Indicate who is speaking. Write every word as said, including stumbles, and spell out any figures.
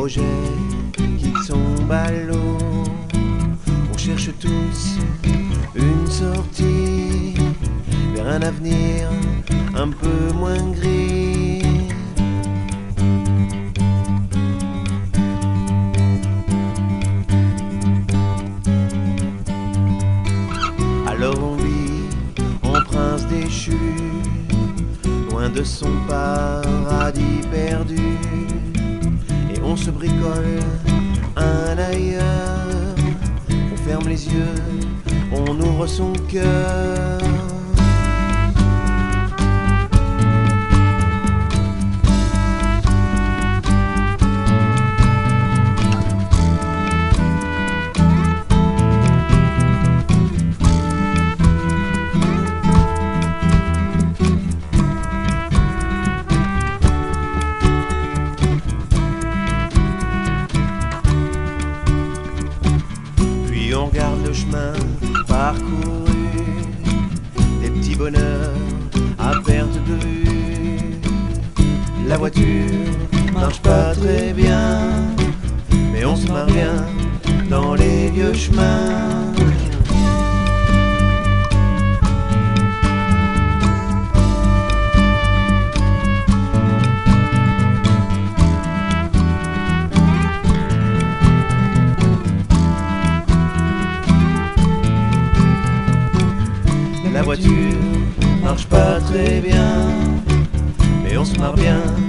Speaker 1: projet quitte son ballot. On cherche tous une sortie vers un avenir un peu moins gris. Alors on vit en prince déchu, loin de son paradis perdu, et on se bricole un ailleurs. On ferme les yeux, on ouvre son cœur. On regarde le chemin parcouru, des petits bonheurs à perte de vue. La voiture marche pas très bien, mais on se marre bien dans les vieux chemins. La voiture marche pas très bien, mais on se marre bien